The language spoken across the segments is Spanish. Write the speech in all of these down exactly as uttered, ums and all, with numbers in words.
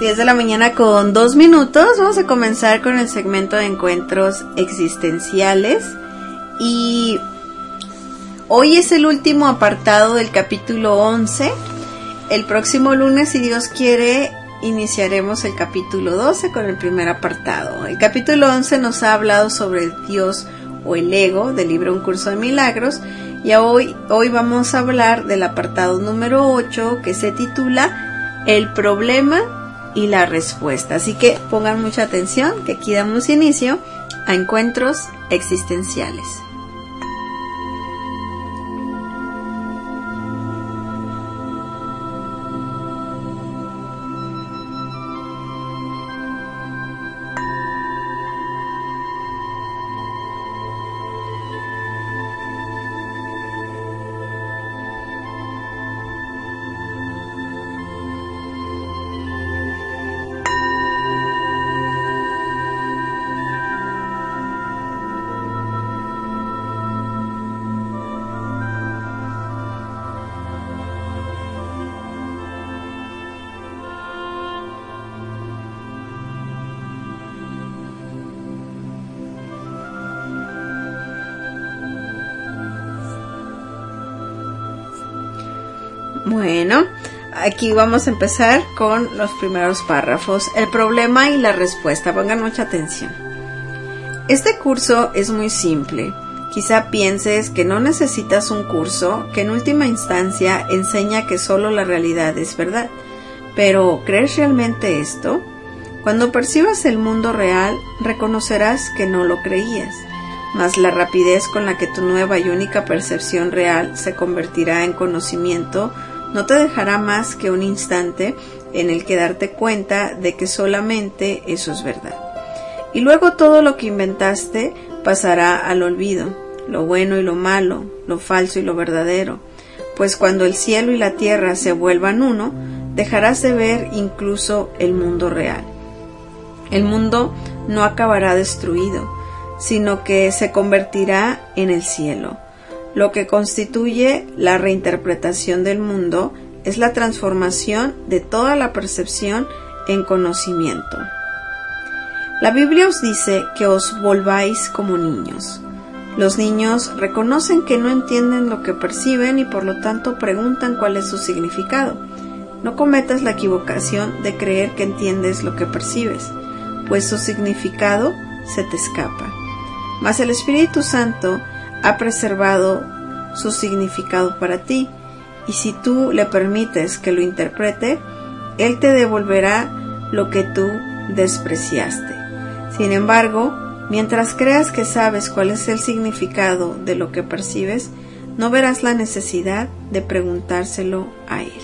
diez de la mañana con dos minutos. Vamos a comenzar con el segmento de encuentros existenciales. Y hoy es el último apartado del capítulo once. El próximo lunes, si Dios quiere, iniciaremos el capítulo doce con el primer apartado. El capítulo once nos ha hablado sobre el Dios o el ego del libro Un Curso de Milagros. Y hoy, hoy vamos a hablar del apartado número ocho, que se titula El problema y la respuesta. Así que pongan mucha atención, que aquí damos inicio a encuentros existenciales. Bueno, aquí vamos a empezar con los primeros párrafos. El problema y la respuesta. Pongan mucha atención. Este curso es muy simple. Quizá pienses que no necesitas un curso que en última instancia enseña que solo la realidad es verdad. Pero, ¿crees realmente esto? Cuando percibas el mundo real, reconocerás que no lo creías. Mas la rapidez con la que tu nueva y única percepción real se convertirá en conocimiento no te dejará más que un instante en el que darte cuenta de que solamente eso es verdad. Y luego todo lo que inventaste pasará al olvido, lo bueno y lo malo, lo falso y lo verdadero, pues cuando el cielo y la tierra se vuelvan uno, dejarás de ver incluso el mundo real. El mundo no acabará destruido, sino que se convertirá en el cielo. Lo que constituye la reinterpretación del mundo es la transformación de toda la percepción en conocimiento. La Biblia os dice que os volváis como niños. Los niños reconocen que no entienden lo que perciben y por lo tanto preguntan cuál es su significado. No cometas la equivocación de creer que entiendes lo que percibes, pues su significado se te escapa. Mas el Espíritu Santo ha preservado su significado para ti, y si tú le permites que lo interprete, Él te devolverá lo que tú despreciaste. Sin embargo, mientras creas que sabes cuál es el significado de lo que percibes, no verás la necesidad de preguntárselo a Él.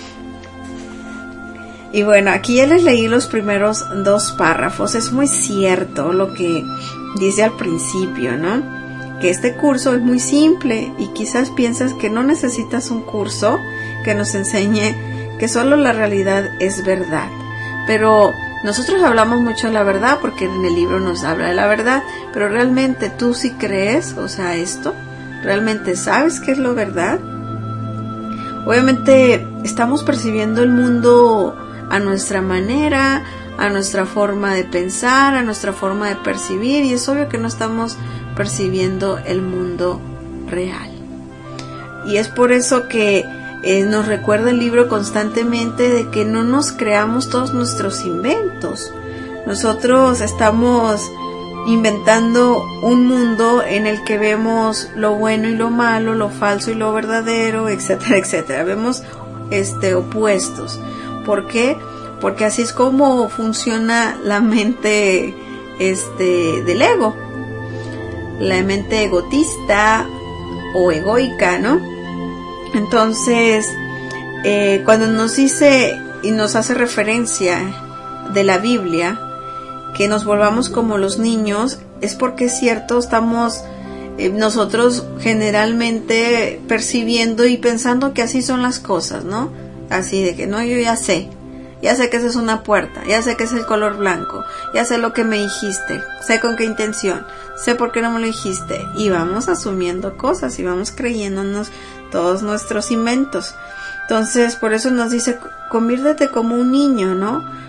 Y bueno, aquí ya les leí los primeros dos párrafos. Es muy cierto lo que dice al principio, ¿no? Que este curso es muy simple y quizás piensas que no necesitas un curso que nos enseñe que solo la realidad es verdad. Pero nosotros hablamos mucho de la verdad porque en el libro nos habla de la verdad, pero realmente tú sí crees, o sea, esto, ¿realmente sabes qué es lo verdad? Obviamente estamos percibiendo el mundo a nuestra manera, a nuestra forma de pensar, a nuestra forma de percibir, y es obvio que no estamos percibiendo el mundo real. Y es por eso que eh, nos recuerda el libro constantemente de que no nos creamos todos nuestros inventos. Nosotros estamos inventando un mundo en el que vemos lo bueno y lo malo, lo falso y lo verdadero, etcétera, etcétera. Vemos este opuestos. ¿Por qué? Porque así es como funciona la mente este del ego. La mente egotista o egoica, ¿no? Entonces, eh, cuando nos dice y nos hace referencia de la Biblia, que nos volvamos como los niños, es porque es cierto, estamos eh, nosotros generalmente percibiendo y pensando que así son las cosas, ¿no? Así de que, no, yo ya sé, ya sé que esa es una puerta, ya sé que es el color blanco, ya sé lo que me dijiste, sé con qué intención, sé por qué no me lo dijiste, y vamos asumiendo cosas y vamos creyéndonos todos nuestros inventos. Entonces, por eso nos dice, conviértete como un niño, ¿no?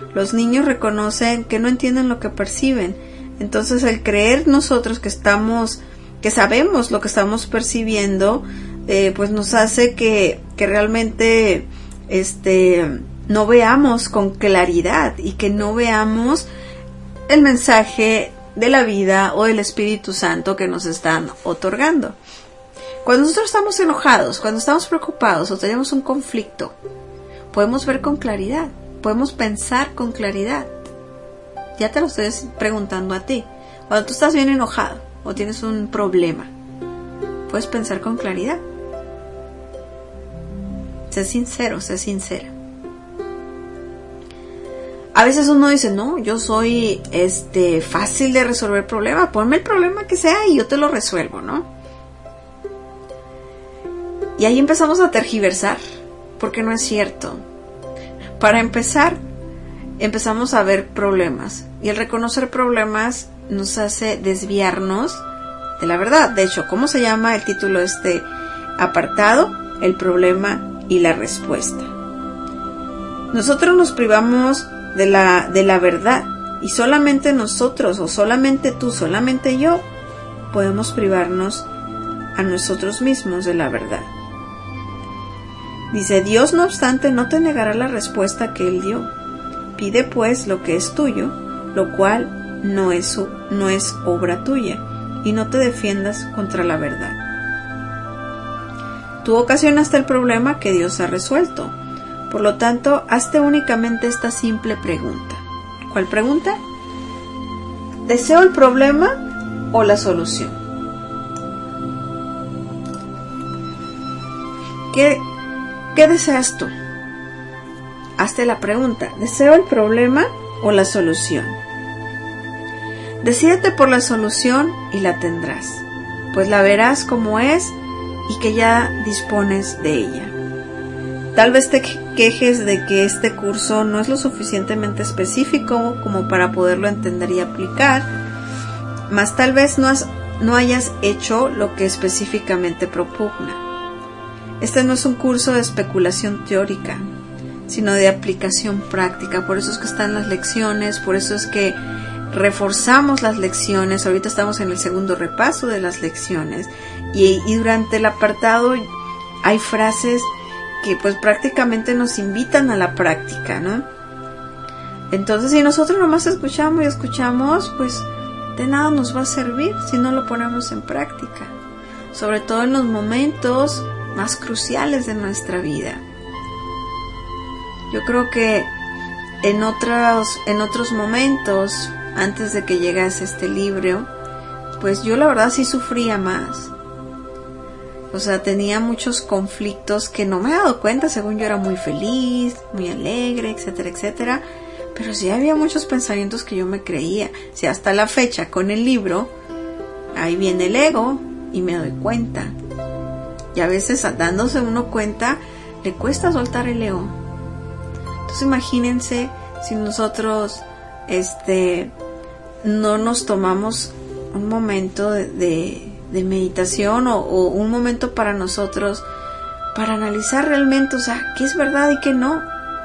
Los niños reconocen que no entienden lo que perciben. Entonces el creer nosotros que estamos, que sabemos lo que estamos percibiendo, eh, pues nos hace que, que realmente este, no veamos con claridad y que no veamos el mensaje de la vida o del Espíritu Santo que nos están otorgando. Cuando nosotros estamos enojados, cuando estamos preocupados o tenemos un conflicto, podemos ver con claridad, podemos pensar con claridad. Ya te lo estoy preguntando a ti. Cuando tú estás bien enojado o tienes un problema, puedes pensar con claridad. Sé sincero, sé sincera. A veces uno dice, no, yo soy este fácil de resolver problema, ponme el problema que sea y yo te lo resuelvo, ¿no? Y ahí empezamos a tergiversar, porque no es cierto. Para empezar, empezamos a ver problemas, y el reconocer problemas nos hace desviarnos de la verdad. De hecho, ¿cómo se llama el título de este apartado? El problema y la respuesta. Nosotros nos privamos de la, de la verdad, y solamente nosotros, o solamente tú, solamente yo, podemos privarnos a nosotros mismos de la verdad. Dice, Dios no obstante no te negará la respuesta que Él dio. Pide pues lo que es tuyo, lo cual no es, su, no es obra tuya, y no te defiendas contra la verdad. Tú ocasionaste el problema que Dios ha resuelto. Por lo tanto, hazte únicamente esta simple pregunta. ¿Cuál pregunta? ¿Deseo el problema o la solución? ¿Qué, qué deseas tú? Hazte la pregunta. ¿Deseo el problema o la solución? Decídete por la solución y la tendrás, pues la verás como es y que ya dispones de ella. Tal vez te quejes de que este curso no es lo suficientemente específico como para poderlo entender y aplicar, mas tal vez no, has, no hayas hecho lo que específicamente propugna. Este no es un curso de especulación teórica, sino de aplicación práctica. Por eso es que están las lecciones, por eso es que reforzamos las lecciones. Ahorita estamos en el segundo repaso de las lecciones, y, y durante el apartado hay frases que pues prácticamente nos invitan a la práctica, ¿no? Entonces, si nosotros nomás escuchamos y escuchamos, pues de nada nos va a servir si no lo ponemos en práctica, sobre todo en los momentos más cruciales de nuestra vida. Yo creo que en otros, en otros momentos, antes de que llegase este libro, pues yo la verdad sí sufría más. O sea, tenía muchos conflictos que no me he dado cuenta. Según yo era muy feliz, muy alegre, etcétera, etcétera. Pero sí había muchos pensamientos que yo me creía. O sea, hasta la fecha con el libro, ahí viene el ego y me doy cuenta. Y a veces, dándose uno cuenta, le cuesta soltar el ego. Entonces imagínense si nosotros este, no nos tomamos un momento de... de de meditación o, o un momento para nosotros para analizar realmente, o sea, qué es verdad y qué no.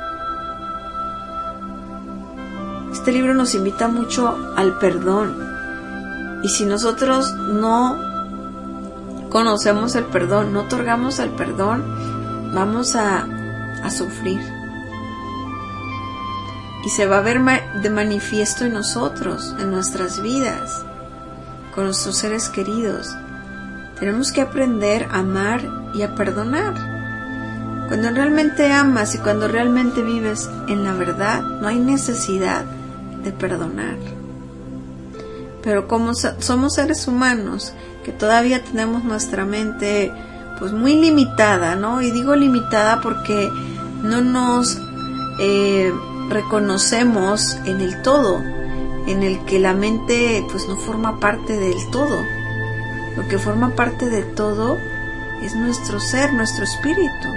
Este libro nos invita mucho al perdón, y si nosotros no conocemos el perdón, no otorgamos el perdón, vamos a, a sufrir, y se va a ver ma- de manifiesto en nosotros, en nuestras vidas, con nuestros seres queridos. Tenemos que aprender a amar y a perdonar. Cuando realmente amas y cuando realmente vives en la verdad, no hay necesidad de perdonar. Pero como somos seres humanos que todavía tenemos nuestra mente pues muy limitada, ¿no? Y digo limitada porque no nos eh, reconocemos en el todo, en el que la mente pues no forma parte del todo. Lo que forma parte de todo es nuestro ser, nuestro espíritu.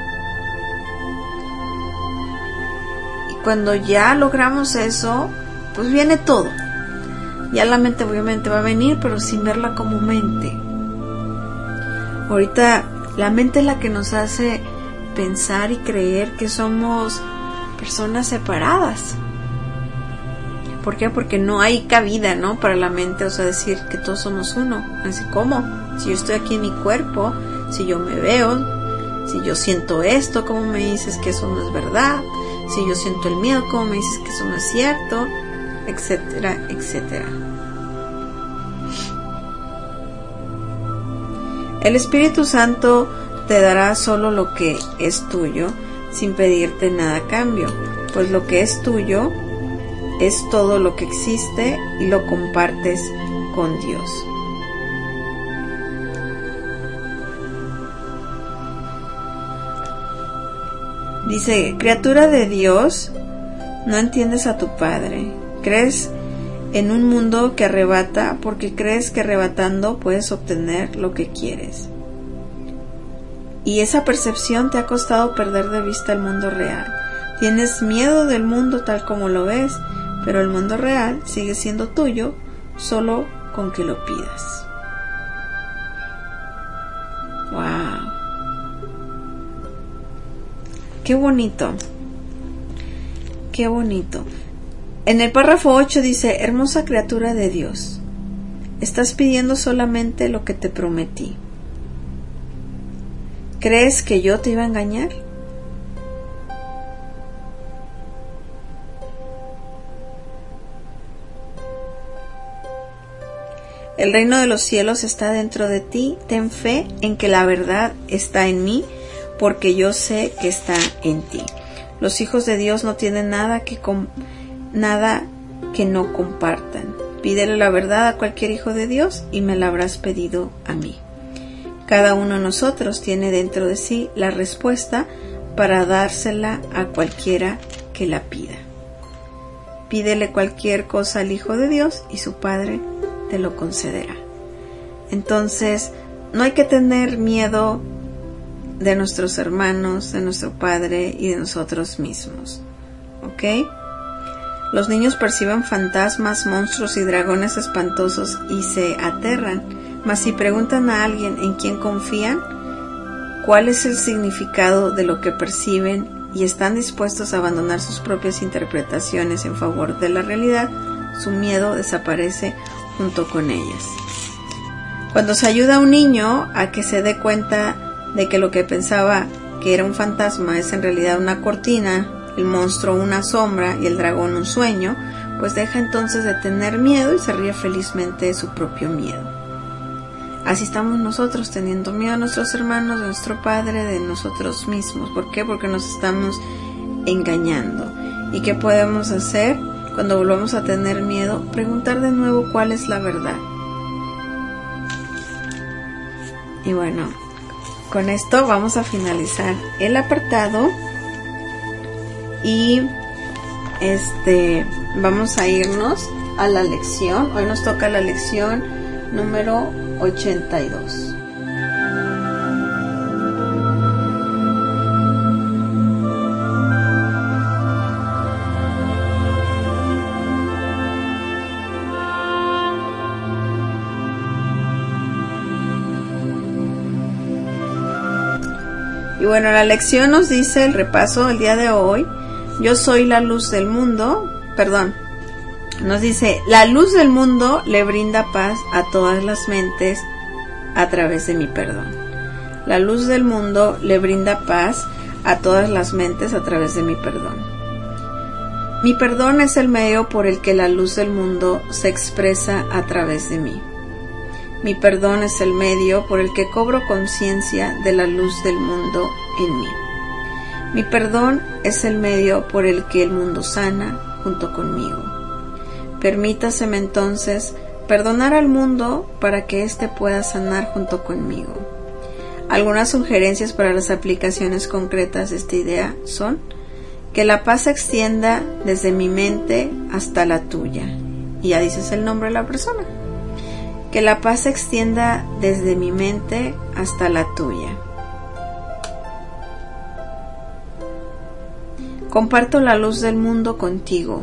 Y cuando ya logramos eso, pues viene todo. Ya la mente obviamente va a venir, pero sin verla como mente. Ahorita la mente es la que nos hace pensar y creer que somos personas separadas. ¿Por qué? Porque no hay cabida, ¿no? Para la mente, o sea, decir que todos somos uno. Así, ¿cómo? Si yo estoy aquí en mi cuerpo, si yo me veo, si yo siento esto, ¿cómo me dices que eso no es verdad? Si yo siento el miedo, ¿cómo me dices que eso no es cierto? Etcétera, etcétera. El Espíritu Santo te dará solo lo que es tuyo, sin pedirte nada a cambio, pues lo que es tuyo es todo lo que existe y lo compartes con Dios. Dice, criatura de Dios, no entiendes a tu Padre. Crees en un mundo que arrebata porque crees que arrebatando puedes obtener lo que quieres. Y esa percepción te ha costado perder de vista el mundo real. Tienes miedo del mundo tal como lo ves, pero el mundo real sigue siendo tuyo solo con que lo pidas. ¡Wow! ¡Qué bonito! ¡Qué bonito! En el párrafo ocho dice, hermosa criatura de Dios, estás pidiendo solamente lo que te prometí. ¿Crees que yo te iba a engañar? El reino de los cielos está dentro de ti. Ten fe en que la verdad está en mí, porque yo sé que está en ti. Los hijos de Dios no tienen nada que com- nada que no compartan. Pídele la verdad a cualquier hijo de Dios y me la habrás pedido a mí. Cada uno de nosotros tiene dentro de sí la respuesta para dársela a cualquiera que la pida. Pídele cualquier cosa al Hijo de Dios y su Padre te lo concederá. Entonces, no hay que tener miedo de nuestros hermanos, de nuestro Padre y de nosotros mismos. ¿Ok? Los niños perciben fantasmas, monstruos y dragones espantosos y se aterran. Mas si preguntan a alguien en quién confían, cuál es el significado de lo que perciben y están dispuestos a abandonar sus propias interpretaciones en favor de la realidad, su miedo desaparece junto con ellas. Cuando se ayuda a un niño a que se dé cuenta de que lo que pensaba que era un fantasma es en realidad una cortina, el monstruo una sombra y el dragón un sueño, pues deja entonces de tener miedo y se ríe felizmente de su propio miedo. Así estamos nosotros, teniendo miedo a nuestros hermanos, de nuestro Padre, de nosotros mismos. ¿Por qué? Porque nos estamos engañando. ¿Y qué podemos hacer cuando volvamos a tener miedo? Preguntar de nuevo cuál es la verdad. Y bueno, con esto vamos a finalizar el apartado y este vamos a irnos a la lección. Hoy nos toca la lección número ochenta y dos. Y bueno, la lección nos dice, el repaso el día de hoy, yo soy la luz del mundo, perdón, nos dice, la luz del mundo le brinda paz a todas las mentes a través de mi perdón. La luz del mundo le brinda paz a todas las mentes a través de mi perdón. Mi perdón es el medio por el que la luz del mundo se expresa a través de mí. Mi perdón es el medio por el que cobro conciencia de la luz del mundo en mí. Mi perdón es el medio por el que el mundo sana junto conmigo. Permítaseme entonces perdonar al mundo para que éste pueda sanar junto conmigo. Algunas sugerencias para las aplicaciones concretas de esta idea son que la paz se extienda desde mi mente hasta la tuya. Y ya dices el nombre de la persona. Que la paz se extienda desde mi mente hasta la tuya. Comparto la luz del mundo contigo.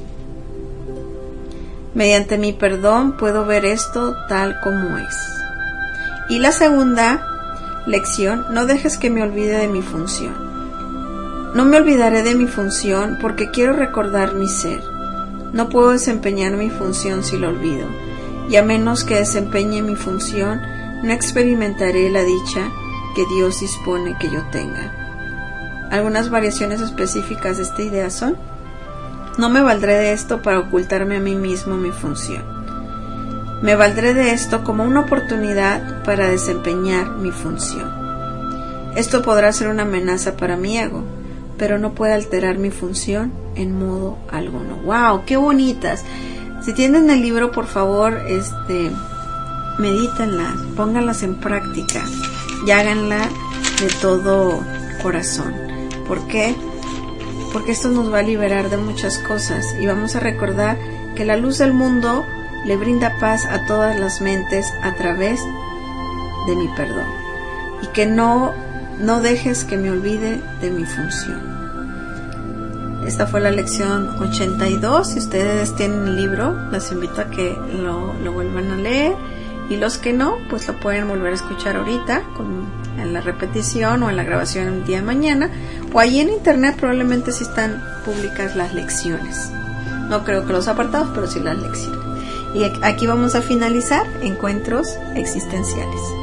Mediante mi perdón puedo ver esto tal como es. Y la segunda lección, no dejes que me olvide de mi función. No me olvidaré de mi función porque quiero recordar mi ser. No puedo desempeñar mi función si lo olvido, y a menos que desempeñe mi función, no experimentaré la dicha que Dios dispone que yo tenga. Algunas variaciones específicas de esta idea son: no me valdré de esto para ocultarme a mí mismo mi función. Me valdré de esto como una oportunidad para desempeñar mi función. Esto podrá ser una amenaza para mi ego, pero no puede alterar mi función en modo alguno. ¡Wow! ¡Qué bonitas! Si tienen el libro, por favor, este, medítenlas, pónganlas en práctica y háganla de todo corazón. ¿Por qué? Porque esto nos va a liberar de muchas cosas y vamos a recordar que la luz del mundo le brinda paz a todas las mentes a través de mi perdón, y que no, no dejes que me olvide de mi función. Esta fue la lección ochenta y dos. Si ustedes tienen el libro, les invito a que lo, lo vuelvan a leer, y los que no, pues lo pueden volver a escuchar ahorita con, en la repetición o en la grabación el día de mañana, o ahí en internet probablemente sí están públicas las lecciones. No creo que los apartados, pero sí las lecciones. Y aquí vamos a finalizar Encuentros Existenciales.